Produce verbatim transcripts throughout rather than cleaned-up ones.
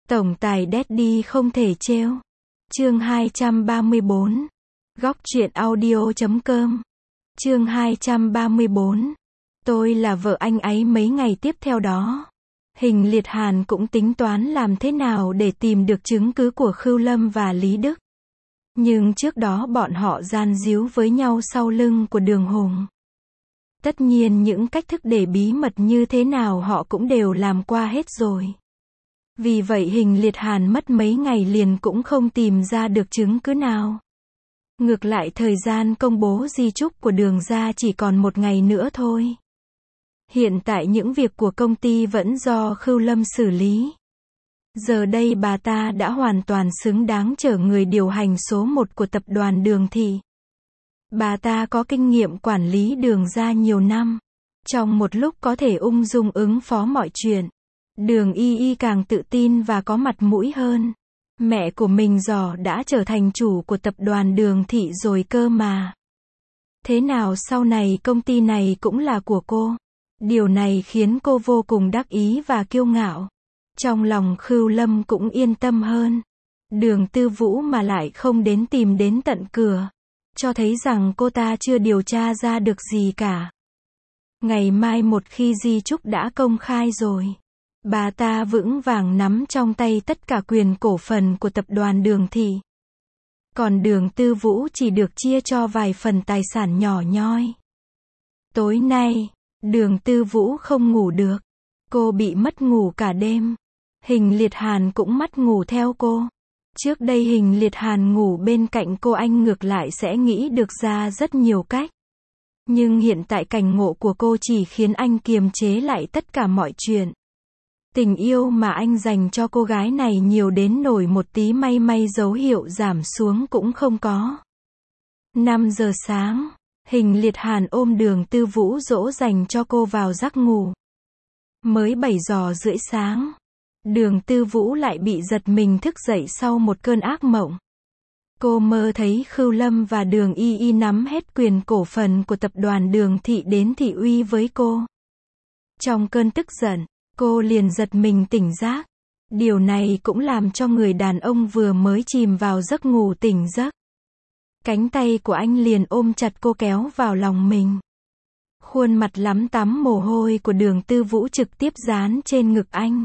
Tổng tài Daddy không thể trêu. Chương hai trăm ba mươi bốn. Góc truyện audio chấm com. Chương hai trăm ba mươi bốn. Tôi là vợ anh ấy. Mấy ngày tiếp theo đó, Hình Liệt Hàn cũng tính toán làm thế nào để tìm được chứng cứ của Khưu Lâm và Lý Đức. Nhưng trước đó bọn họ gian díu với nhau sau lưng của Đường Hùng. Tất nhiên những cách thức để bí mật như thế nào họ cũng đều làm qua hết rồi. Vì vậy Hình Liệt Hàn mất mấy ngày liền cũng không tìm ra được chứng cứ nào. Ngược lại thời gian công bố di chúc của Đường gia chỉ còn một ngày nữa thôi. Hiện tại những việc của công ty vẫn do Khưu Lâm xử lý. Giờ đây bà ta đã hoàn toàn xứng đáng trở người điều hành số một của tập đoàn Đường Thị. Bà ta có kinh nghiệm quản lý Đường gia nhiều năm. Trong một lúc có thể ung dung ứng phó mọi chuyện. Đường Y Y càng tự tin và có mặt mũi hơn. Mẹ của mình giỏi đã trở thành chủ của tập đoàn Đường Thị rồi cơ mà. Thế nào sau này công ty này cũng là của cô. Điều này khiến cô vô cùng đắc ý và kiêu ngạo. Trong lòng Khưu Lâm cũng yên tâm hơn. Đường Tư Vũ mà lại không đến tìm đến tận cửa, cho thấy rằng cô ta chưa điều tra ra được gì cả. Ngày mai một khi di chúc đã công khai rồi, bà ta vững vàng nắm trong tay tất cả quyền cổ phần của tập đoàn Đường Thị. Còn Đường Tư Vũ chỉ được chia cho vài phần tài sản nhỏ nhoi. Tối nay, Đường Tư Vũ không ngủ được. Cô bị mất ngủ cả đêm. Hình Liệt Hàn cũng mất ngủ theo cô. Trước đây Hình Liệt Hàn ngủ bên cạnh cô anh ngược lại sẽ nghĩ được ra rất nhiều cách. Nhưng hiện tại cảnh ngộ của cô chỉ khiến anh kiềm chế lại tất cả mọi chuyện. Tình yêu mà anh dành cho cô gái này nhiều đến nổi một tí may may dấu hiệu giảm xuống cũng không có. năm giờ sáng, Hình Liệt Hàn ôm Đường Tư Vũ dỗ dành cho cô vào giấc ngủ. Mới bảy giờ rưỡi sáng, Đường Tư Vũ lại bị giật mình thức dậy sau một cơn ác mộng. Cô mơ thấy Khưu Lâm và Đường Y Y nắm hết quyền cổ phần của tập đoàn Đường Thị đến thị uy với cô. Trong cơn tức giận, cô liền giật mình tỉnh giác. Điều này cũng làm cho người đàn ông vừa mới chìm vào giấc ngủ tỉnh giấc. Cánh tay của anh liền ôm chặt cô kéo vào lòng mình. Khuôn mặt lắm tắm mồ hôi của Đường Tư Vũ trực tiếp dán trên ngực anh,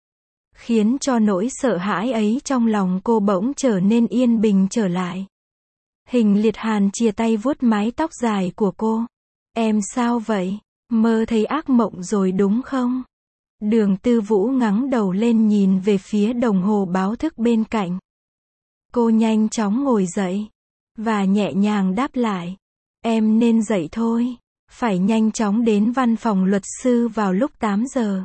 khiến cho nỗi sợ hãi ấy trong lòng cô bỗng trở nên yên bình trở lại. Hình Liệt Hàn chia tay vuốt mái tóc dài của cô. Em sao vậy? Mơ thấy ác mộng rồi đúng không? Đường Tư Vũ ngẩng đầu lên nhìn về phía đồng hồ báo thức bên cạnh. Cô nhanh chóng ngồi dậy và nhẹ nhàng đáp lại. Em nên dậy thôi. Phải nhanh chóng đến văn phòng luật sư vào lúc tám giờ.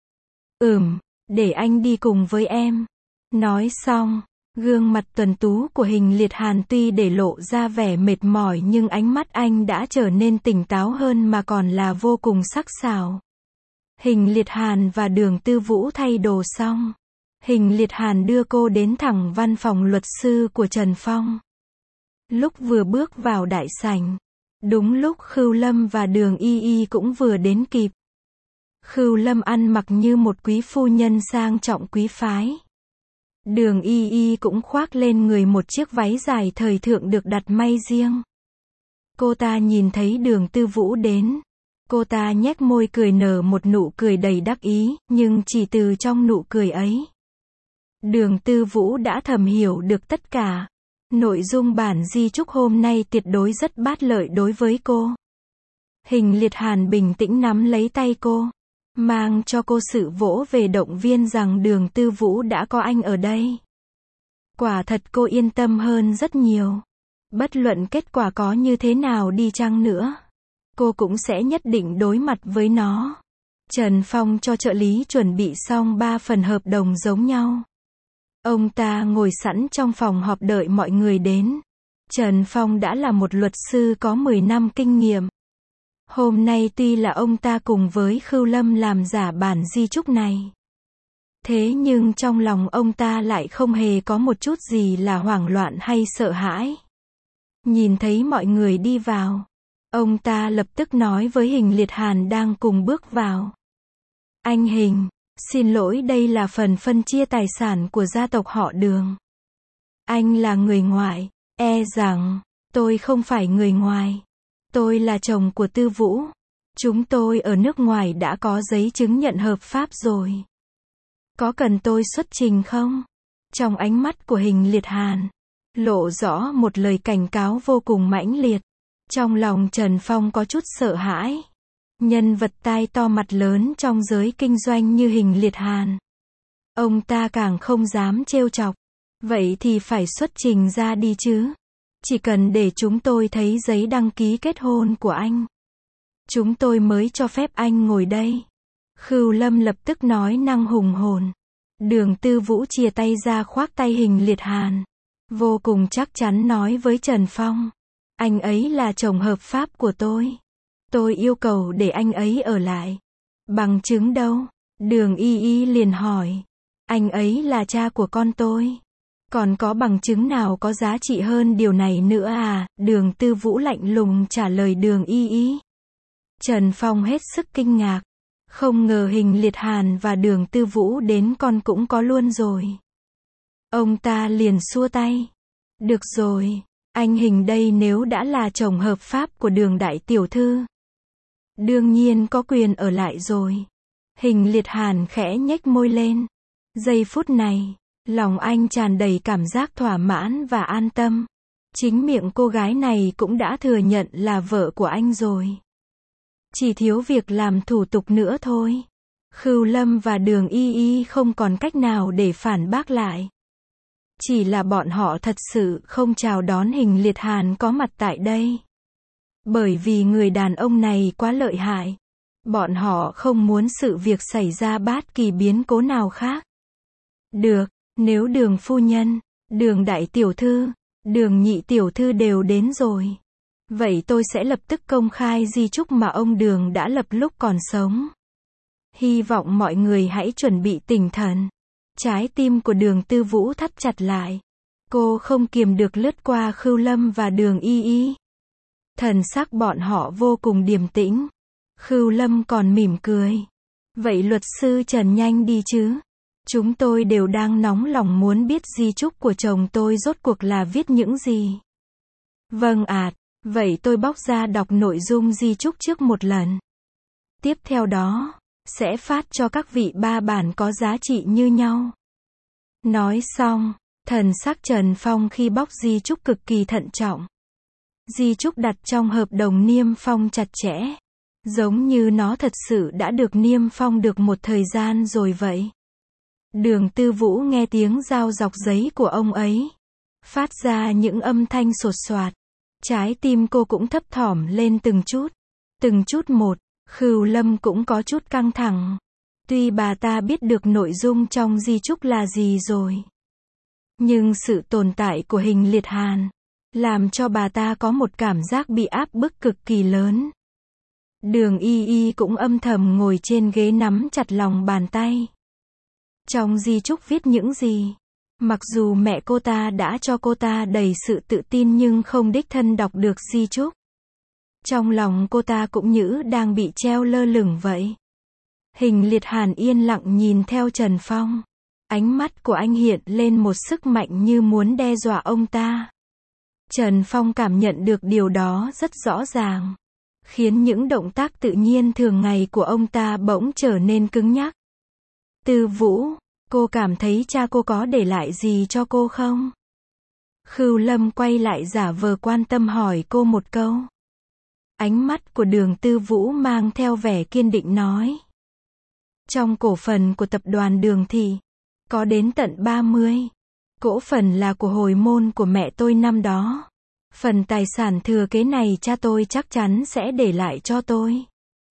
Ừm, để anh đi cùng với em. Nói xong, gương mặt tuấn tú của Hình Liệt Hàn tuy để lộ ra vẻ mệt mỏi nhưng ánh mắt anh đã trở nên tỉnh táo hơn mà còn là vô cùng sắc sảo. Hình Liệt Hàn và Đường Tư Vũ thay đồ xong. Hình Liệt Hàn đưa cô đến thẳng văn phòng luật sư của Trần Phong. Lúc vừa bước vào đại sảnh, đúng lúc Khưu Lâm và Đường Y Y cũng vừa đến kịp. Khưu Lâm ăn mặc như một quý phu nhân sang trọng quý phái. Đường Y Y cũng khoác lên người một chiếc váy dài thời thượng được đặt may riêng. Cô ta nhìn thấy Đường Tư Vũ đến. Cô ta nhếch môi cười nở một nụ cười đầy đắc ý, nhưng chỉ từ trong nụ cười ấy, Đường Tư Vũ đã thầm hiểu được tất cả. Nội dung bản di chúc hôm nay tuyệt đối rất bát lợi đối với cô. Hình Liệt Hàn bình tĩnh nắm lấy tay cô, mang cho cô sự vỗ về động viên rằng Đường Tư Vũ đã có anh ở đây. Quả thật cô yên tâm hơn rất nhiều. Bất luận kết quả có như thế nào đi chăng nữa, cô cũng sẽ nhất định đối mặt với nó. Trần Phong cho trợ lý chuẩn bị xong ba phần hợp đồng giống nhau. Ông ta ngồi sẵn trong phòng họp đợi mọi người đến. Trần Phong đã là một luật sư có mười năm kinh nghiệm. Hôm nay tuy là ông ta cùng với Khưu Lâm làm giả bản di chúc này, thế nhưng trong lòng ông ta lại không hề có một chút gì là hoảng loạn hay sợ hãi. Nhìn thấy mọi người đi vào, ông ta lập tức nói với Hình Liệt Hàn đang cùng bước vào. Anh Hình, Xin lỗi, đây là phần phân chia tài sản của gia tộc họ Đường. Anh là người ngoài, e rằng, tôi không phải người ngoài. Tôi là chồng của Tư Vũ. Chúng tôi ở nước ngoài đã có giấy chứng nhận hợp pháp rồi. Có cần tôi xuất trình không? Trong ánh mắt của Hình Liệt Hàn, lộ rõ một lời cảnh cáo vô cùng mãnh liệt. Trong lòng Trần Phong có chút sợ hãi. Nhân vật tai to mặt lớn trong giới kinh doanh như Hình Liệt Hàn. Ông ta càng không dám trêu chọc. Vậy thì phải xuất trình ra đi chứ. Chỉ cần để chúng tôi thấy giấy đăng ký kết hôn của anh, chúng tôi mới cho phép anh ngồi đây. Khưu Lâm lập tức nói năng hùng hồn. Đường Tư Vũ chìa tay ra khoác tay Hình Liệt Hàn. Vô cùng chắc chắn nói với Trần Phong. Anh ấy là chồng hợp pháp của tôi. Tôi yêu cầu để anh ấy ở lại. Bằng chứng đâu? Đường Y Y liền hỏi. Anh ấy là cha của con tôi. Còn có bằng chứng nào có giá trị hơn điều này nữa à? Đường Tư Vũ lạnh lùng trả lời Đường Y Y. Trần Phong hết sức kinh ngạc. Không ngờ Hình Liệt Hàn và Đường Tư Vũ đến con cũng có luôn rồi. Ông ta liền xua tay. Được rồi, anh Hình đây nếu đã là chồng hợp pháp của Đường đại tiểu thư, đương nhiên có quyền ở lại rồi. Hình Liệt Hàn khẽ nhếch môi lên. Giây phút này, lòng anh tràn đầy cảm giác thỏa mãn và an tâm. Chính miệng cô gái này cũng đã thừa nhận là vợ của anh rồi. Chỉ thiếu việc làm thủ tục nữa thôi. Khưu Lâm và Đường Y Y không còn cách nào để phản bác lại. Chỉ là bọn họ thật sự không chào đón Hình Liệt Hàn có mặt tại đây. Bởi vì người đàn ông này quá lợi hại. Bọn họ không muốn sự việc xảy ra bất kỳ biến cố nào khác. Được, nếu Đường phu nhân, Đường đại tiểu thư, Đường nhị tiểu thư đều đến rồi, vậy tôi sẽ lập tức công khai di chúc mà ông Đường đã lập lúc còn sống. Hy vọng mọi người hãy chuẩn bị tinh thần. Trái tim của Đường Tư Vũ thắt chặt lại. Cô không kiềm được lướt qua Khưu Lâm và Đường Y Y. Thần sắc bọn họ vô cùng điềm tĩnh. Khưu Lâm còn mỉm cười. Vậy luật sư Trần nhanh đi chứ. Chúng tôi đều đang nóng lòng muốn biết di chúc của chồng tôi rốt cuộc là viết những gì. Vâng ạ, vậy tôi bóc ra đọc nội dung di chúc trước một lần. Tiếp theo đó, sẽ phát cho các vị ba bản có giá trị như nhau. Nói xong, thần sắc Trần Phong khi bóc di chúc cực kỳ thận trọng. Di chúc đặt trong hợp đồng niêm phong chặt chẽ. Giống như nó thật sự đã được niêm phong được một thời gian rồi vậy. Đường Tư Vũ nghe tiếng dao dọc giấy của ông ấy. Phát ra những âm thanh sột soạt. Trái tim cô cũng thấp thỏm lên từng chút. Từng chút một. Khưu Lâm cũng có chút căng thẳng. Tuy bà ta biết được nội dung trong di chúc là gì rồi, nhưng sự tồn tại của Hình Liệt Hàn làm cho bà ta có một cảm giác bị áp bức cực kỳ lớn. Đường Y Y cũng âm thầm ngồi trên ghế nắm chặt lòng bàn tay. Trong di chúc viết những gì? Mặc dù mẹ cô ta đã cho cô ta đầy sự tự tin nhưng không đích thân đọc được di chúc. Trong lòng cô ta cũng như đang bị treo lơ lửng vậy. Hình Liệt Hàn yên lặng nhìn theo Trần Phong. Ánh mắt của anh hiện lên một sức mạnh như muốn đe dọa ông ta. Trần Phong cảm nhận được điều đó rất rõ ràng, khiến những động tác tự nhiên thường ngày của ông ta bỗng trở nên cứng nhắc. Tư Vũ, cô cảm thấy cha cô có để lại gì cho cô không? Khưu Lâm quay lại giả vờ quan tâm hỏi cô một câu. Ánh mắt của Đường Tư Vũ mang theo vẻ kiên định nói. Trong cổ phần của tập đoàn Đường thì có đến tận ba mươi. Cổ phần là của hồi môn của mẹ tôi năm đó. Phần tài sản thừa kế này cha tôi chắc chắn sẽ để lại cho tôi.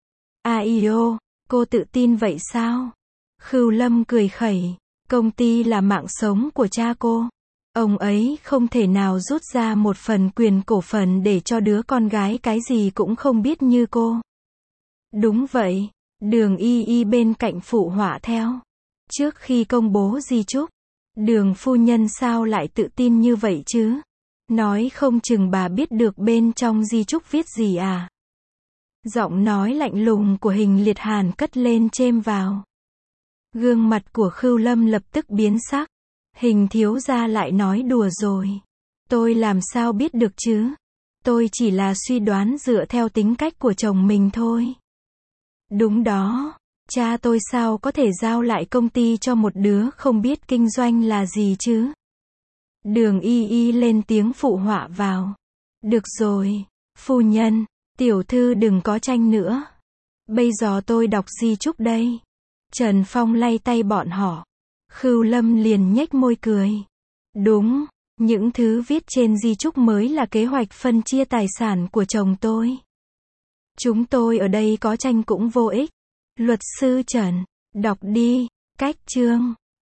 Ai ô, cô tự tin vậy sao? Khưu Lâm cười khẩy. Công ty là mạng sống của cha cô. Ông ấy không thể nào rút ra một phần quyền cổ phần để cho đứa con gái cái gì cũng không biết như cô. Đúng vậy. Đường Y Y bên cạnh phụ họa theo. Trước khi công bố di chúc, Đường phu nhân sao lại tự tin như vậy chứ? Nói không chừng bà biết được bên trong di chúc viết gì à? Giọng nói lạnh lùng của Hình Liệt Hàn cất lên chêm vào. Gương mặt của Khưu Lâm lập tức biến sắc. Hình thiếu gia lại nói đùa rồi. Tôi làm sao biết được chứ? Tôi chỉ là suy đoán dựa theo tính cách của chồng mình thôi. Đúng đó. Cha tôi sao có thể giao lại công ty cho một đứa không biết kinh doanh là gì chứ? Đường Y Y lên tiếng phụ họa vào. Được rồi, phu nhân, tiểu thư đừng có tranh nữa. Bây giờ tôi đọc di chúc đây. Trần Phong lay tay bọn họ. Khưu Lâm liền nhếch môi cười. Đúng, những thứ viết trên di chúc mới là kế hoạch phân chia tài sản của chồng tôi. Chúng tôi ở đây có tranh cũng vô ích. Luật sư Trần, đọc đi, cách chương.